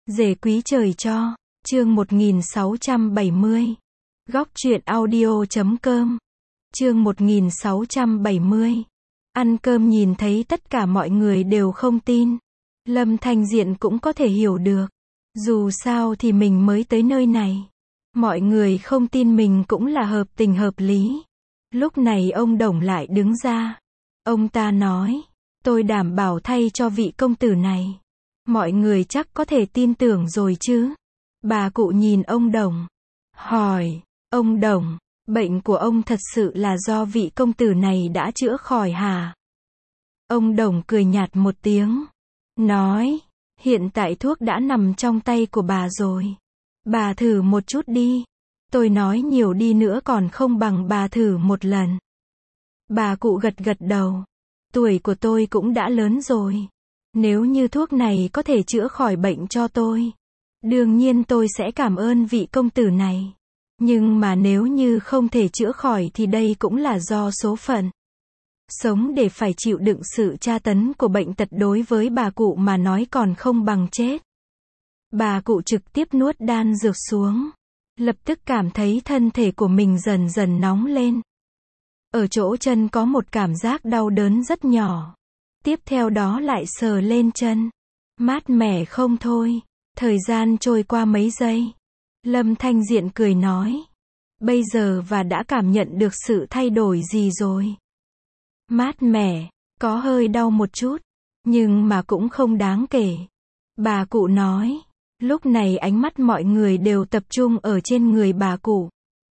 Rể quý trời cho. Chương 1670. Góc truyện audio.com. Chương 1670. Ăn cơm nhìn thấy tất cả mọi người đều không tin. Lâm Thanh Diện cũng có thể hiểu được. Dù sao thì mình mới tới nơi này. Mọi người không tin mình cũng là hợp tình hợp lý. Lúc này ông Đồng lại đứng ra. Ông ta nói, tôi đảm bảo thay cho vị công tử này. Mọi người chắc có thể tin tưởng rồi chứ. Bà cụ nhìn ông Đồng. Hỏi, ông Đồng, bệnh của ông thật sự là do vị công tử này đã chữa khỏi hả? Ông Đồng cười nhạt một tiếng. Nói, hiện tại thuốc đã nằm trong tay của bà rồi. Bà thử một chút đi. Tôi nói nhiều đi nữa còn không bằng bà thử một lần. Bà cụ gật gật đầu. Tuổi của tôi cũng đã lớn rồi. Nếu như thuốc này có thể chữa khỏi bệnh cho tôi, đương nhiên tôi sẽ cảm ơn vị công tử này. Nhưng mà nếu như không thể chữa khỏi thì đây cũng là do số phận. Sống để phải chịu đựng sự tra tấn của bệnh tật đối với bà cụ mà nói còn không bằng chết. Bà cụ trực tiếp nuốt đan dược xuống. Lập tức cảm thấy thân thể của mình dần dần nóng lên. Ở chỗ chân có một cảm giác đau đớn rất nhỏ. Tiếp theo đó lại sờ lên chân. Mát mẻ không thôi. Thời gian trôi qua mấy giây. Lâm Thanh Diện cười nói. Bây giờ và đã cảm nhận được sự thay đổi gì rồi? Mát mẻ, có hơi đau một chút. Nhưng mà cũng không đáng kể. Bà cụ nói. Lúc này ánh mắt mọi người đều tập trung ở trên người bà cụ.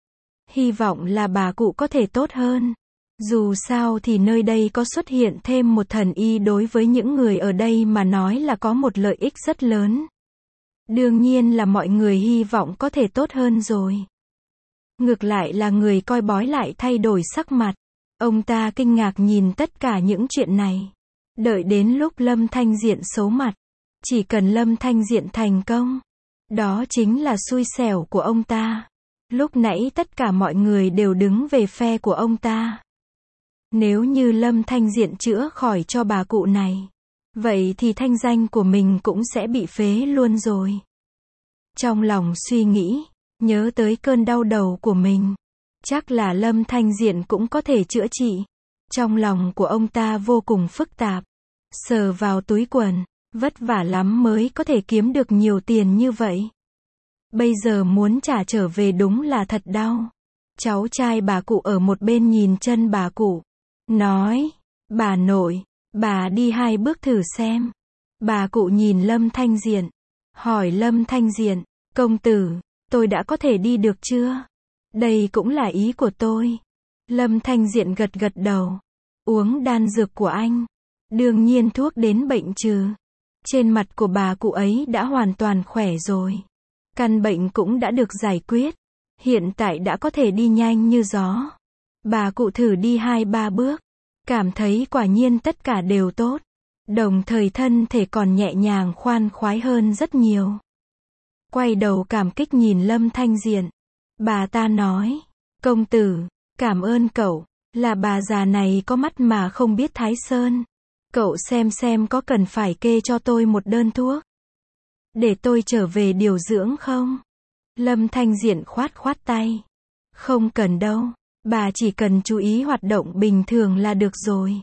Hy vọng là bà cụ có thể tốt hơn. Dù sao thì nơi đây có xuất hiện thêm một thần y đối với những người ở đây mà nói là có một lợi ích rất lớn. Đương nhiên là mọi người hy vọng có thể tốt hơn rồi. Ngược lại là người coi bói lại thay đổi sắc mặt. Ông ta kinh ngạc nhìn tất cả những chuyện này. Đợi đến lúc Lâm Thanh Diện xấu mặt. Chỉ cần Lâm Thanh Diện thành công. Đó chính là xui xẻo của ông ta. Lúc nãy tất cả mọi người đều đứng về phe của ông ta. Nếu như Lâm Thanh Diện chữa khỏi cho bà cụ này, vậy thì thanh danh của mình cũng sẽ bị phế luôn rồi. Trong lòng suy nghĩ, nhớ tới cơn đau đầu của mình. Chắc là Lâm Thanh Diện cũng có thể chữa trị. Trong lòng của ông ta vô cùng phức tạp. Sờ vào túi quần, vất vả lắm mới có thể kiếm được nhiều tiền như vậy. Bây giờ muốn trả trở về đúng là thật đau. Cháu trai bà cụ ở một bên nhìn chân bà cụ. Nói, bà nội, bà đi 2 bước thử xem. Bà cụ nhìn Lâm Thanh Diện. Hỏi Lâm Thanh Diện, công tử, tôi đã có thể đi được chưa? Đây cũng là ý của tôi. Lâm Thanh Diện gật gật đầu. Uống đan dược của anh. Đương nhiên thuốc đến bệnh trừ. Trên mặt của bà cụ ấy đã hoàn toàn khỏe rồi. Căn bệnh cũng đã được giải quyết. Hiện tại đã có thể đi nhanh như gió. Bà cụ thử đi 2-3 bước. Cảm thấy quả nhiên tất cả đều tốt. Đồng thời thân thể còn nhẹ nhàng khoan khoái hơn rất nhiều. Quay đầu cảm kích nhìn Lâm Thanh Diện. Bà ta nói. Công tử, cảm ơn cậu. Là bà già này có mắt mà không biết Thái Sơn. Cậu xem có cần phải kê cho tôi một đơn thuốc. Để tôi trở về điều dưỡng không? Lâm Thanh Diện khoát khoát tay. Không cần đâu. Bà chỉ cần chú ý hoạt động bình thường là được rồi.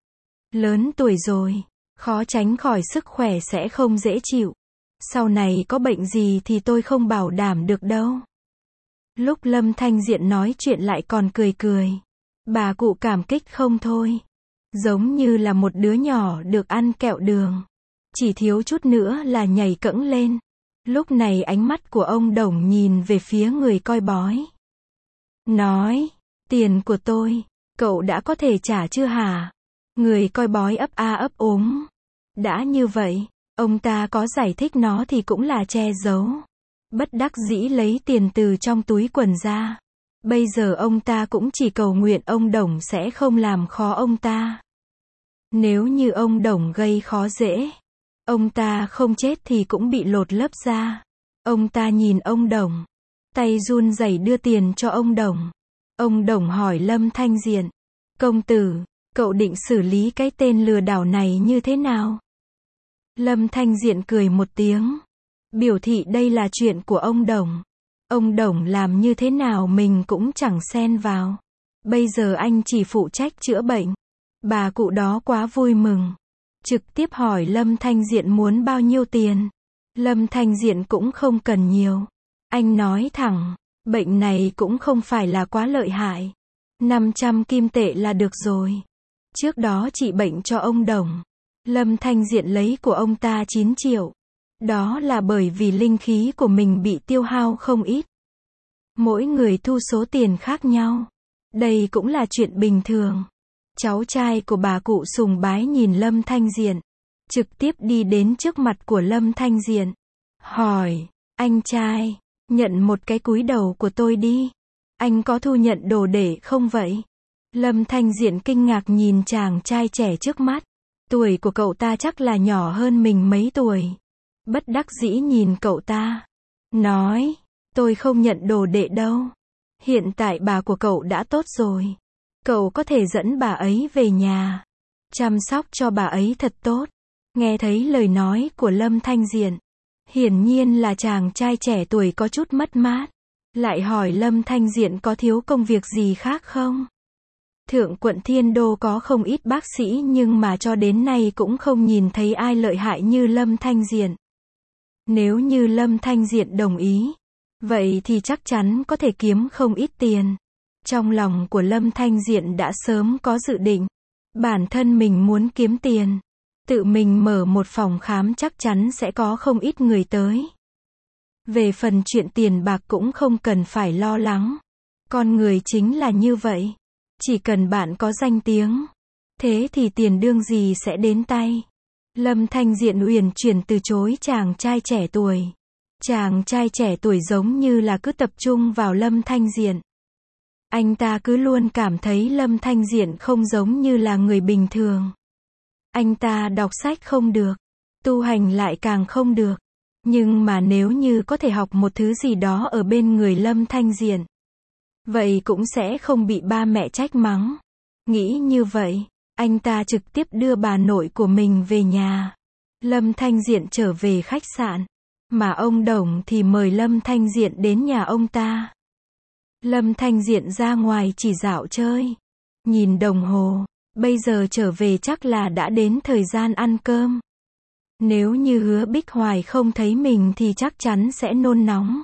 Lớn tuổi rồi, khó tránh khỏi sức khỏe sẽ không dễ chịu. Sau này có bệnh gì thì tôi không bảo đảm được đâu. Lúc Lâm Thanh Diện nói chuyện lại còn cười cười. Bà cụ cảm kích không thôi. Giống như là một đứa nhỏ được ăn kẹo đường. Chỉ thiếu chút nữa là nhảy cẫng lên. Lúc này ánh mắt của ông Đồng nhìn về phía người coi bói. Nói, tiền của tôi, cậu đã có thể trả chưa hả? Người coi bói ấp a ấp úng. Đã như vậy, ông ta có giải thích nó thì cũng là che giấu. Bất đắc dĩ lấy tiền từ trong túi quần ra. Bây giờ ông ta cũng chỉ cầu nguyện ông Đồng sẽ không làm khó ông ta. Nếu như ông Đồng gây khó dễ, ông ta không chết thì cũng bị lột lớp da. Ông ta nhìn ông Đồng. Tay run rẩy đưa tiền cho ông Đồng. Ông Đồng hỏi Lâm Thanh Diện. Công tử, cậu định xử lý cái tên lừa đảo này như thế nào? Lâm Thanh Diện cười một tiếng. biểu thị đây là chuyện của ông Đồng. Ông Đồng làm như thế nào mình cũng chẳng xen vào. Bây giờ anh chỉ phụ trách chữa bệnh. Bà cụ đó quá vui mừng. Trực tiếp hỏi Lâm Thanh Diện muốn bao nhiêu tiền. Lâm Thanh Diện cũng không cần nhiều. Anh nói thẳng, bệnh này cũng không phải là quá lợi hại. 500 kim tệ là được rồi. Trước đó trị bệnh cho ông Đồng. Lâm Thanh Diện lấy của ông ta 9 triệu. Đó là bởi vì linh khí của mình bị tiêu hao không ít. Mỗi người thu số tiền khác nhau. Đây cũng là chuyện bình thường. Cháu trai của bà cụ sùng bái nhìn Lâm Thanh Diện. Trực tiếp đi đến trước mặt của Lâm Thanh Diện. Hỏi, anh trai, nhận một cái cúi đầu của tôi đi. Anh có thu nhận đồ đệ không vậy? Lâm Thanh Diện kinh ngạc nhìn chàng trai trẻ trước mắt. Tuổi của cậu ta chắc là nhỏ hơn mình mấy tuổi. Bất đắc dĩ nhìn cậu ta. Nói, tôi không nhận đồ đệ đâu. Hiện tại bà của cậu đã tốt rồi. Cậu có thể dẫn bà ấy về nhà. Chăm sóc cho bà ấy thật tốt. Nghe thấy lời nói của Lâm Thanh Diện. Hiển nhiên là chàng trai trẻ tuổi có chút mất mát. Lại hỏi Lâm Thanh Diện có thiếu công việc gì khác không? Thượng quận Thiên Đô có không ít bác sĩ nhưng mà cho đến nay cũng không nhìn thấy ai lợi hại như Lâm Thanh Diện. Nếu như Lâm Thanh Diện đồng ý, vậy thì chắc chắn có thể kiếm không ít tiền. Trong lòng của Lâm Thanh Diện đã sớm có dự định. Bản thân mình muốn kiếm tiền. Tự mình mở một phòng khám chắc chắn sẽ có không ít người tới. Về phần chuyện tiền bạc cũng không cần phải lo lắng. Con người chính là như vậy. Chỉ cần bạn có danh tiếng, thế thì tiền đương gì sẽ đến tay. Lâm Thanh Diện uyển chuyển từ chối chàng trai trẻ tuổi. Chàng trai trẻ tuổi giống như là cứ tập trung vào Lâm Thanh Diện. Anh ta cứ luôn cảm thấy Lâm Thanh Diện không giống như là người bình thường. Anh ta đọc sách không được, tu hành lại càng không được. Nhưng mà nếu như có thể học một thứ gì đó ở bên người Lâm Thanh Diện, vậy cũng sẽ không bị ba mẹ trách mắng. Nghĩ như vậy, anh ta trực tiếp đưa bà nội của mình về nhà. Lâm Thanh Diện trở về khách sạn, mà ông Đồng thì mời Lâm Thanh Diện đến nhà ông ta. Lâm Thanh Diện ra ngoài chỉ dạo chơi. Nhìn đồng hồ, bây giờ trở về chắc là đã đến thời gian ăn cơm. Nếu như Hứa Bích Hoài không thấy mình thì chắc chắn sẽ nôn nóng.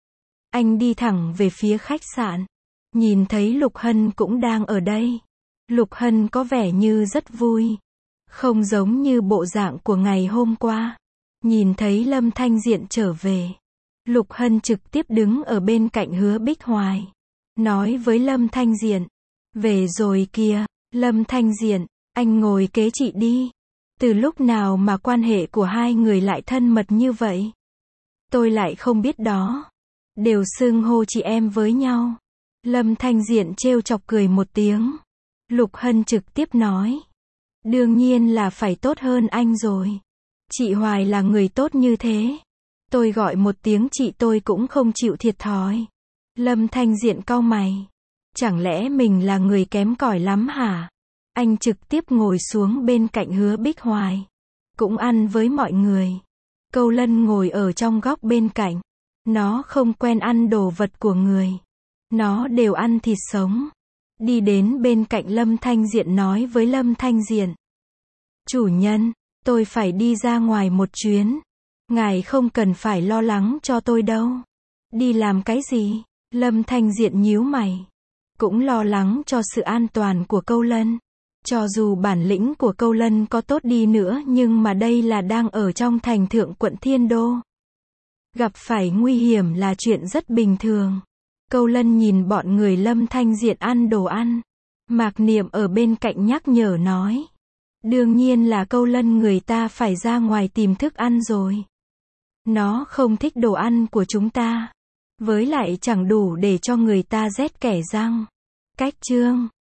Anh đi thẳng về phía khách sạn. Nhìn thấy Lục Hân cũng đang ở đây. Lục Hân có vẻ như rất vui. Không giống như bộ dạng của ngày hôm qua. Nhìn thấy Lâm Thanh Diện trở về. Lục Hân trực tiếp đứng ở bên cạnh Hứa Bích Hoài. Nói với Lâm Thanh Diện. Về rồi kìa, Lâm Thanh Diện, anh ngồi kế chị đi. Từ lúc nào mà quan hệ của hai người lại thân mật như vậy? Tôi lại không biết đó. Đều xưng hô chị em với nhau. Lâm Thanh Diện trêu chọc cười một tiếng. Lục Hân trực tiếp nói. Đương nhiên là phải tốt hơn anh rồi. Chị Hoài là người tốt như thế. Tôi gọi một tiếng chị tôi cũng không chịu thiệt thòi. Lâm Thanh Diện cau mày. Chẳng lẽ mình là người kém cỏi lắm hả? Anh trực tiếp ngồi xuống bên cạnh Hứa Bích Hoài. Cũng ăn với mọi người. Câu Lân ngồi ở trong góc bên cạnh. Nó không quen ăn đồ vật của người. Nó đều ăn thịt sống. Đi đến bên cạnh Lâm Thanh Diện nói với Lâm Thanh Diện. Chủ nhân, tôi phải đi ra ngoài một chuyến. Ngài không cần phải lo lắng cho tôi đâu. Đi làm cái gì? Lâm Thanh Diện nhíu mày. Cũng lo lắng cho sự an toàn của Câu Lân. Cho dù bản lĩnh của Câu Lân có tốt đi nữa nhưng mà đây là đang ở trong thành Thượng quận Thiên Đô. Gặp phải nguy hiểm là chuyện rất bình thường. Câu Lân nhìn bọn người Lâm Thanh Diện ăn đồ ăn. Mạc Niệm ở bên cạnh nhắc nhở nói. Đương nhiên là Câu Lân người ta phải ra ngoài tìm thức ăn rồi. Nó không thích đồ ăn của chúng ta. Với lại chẳng đủ để cho người ta rét kẻ răng. Cách chương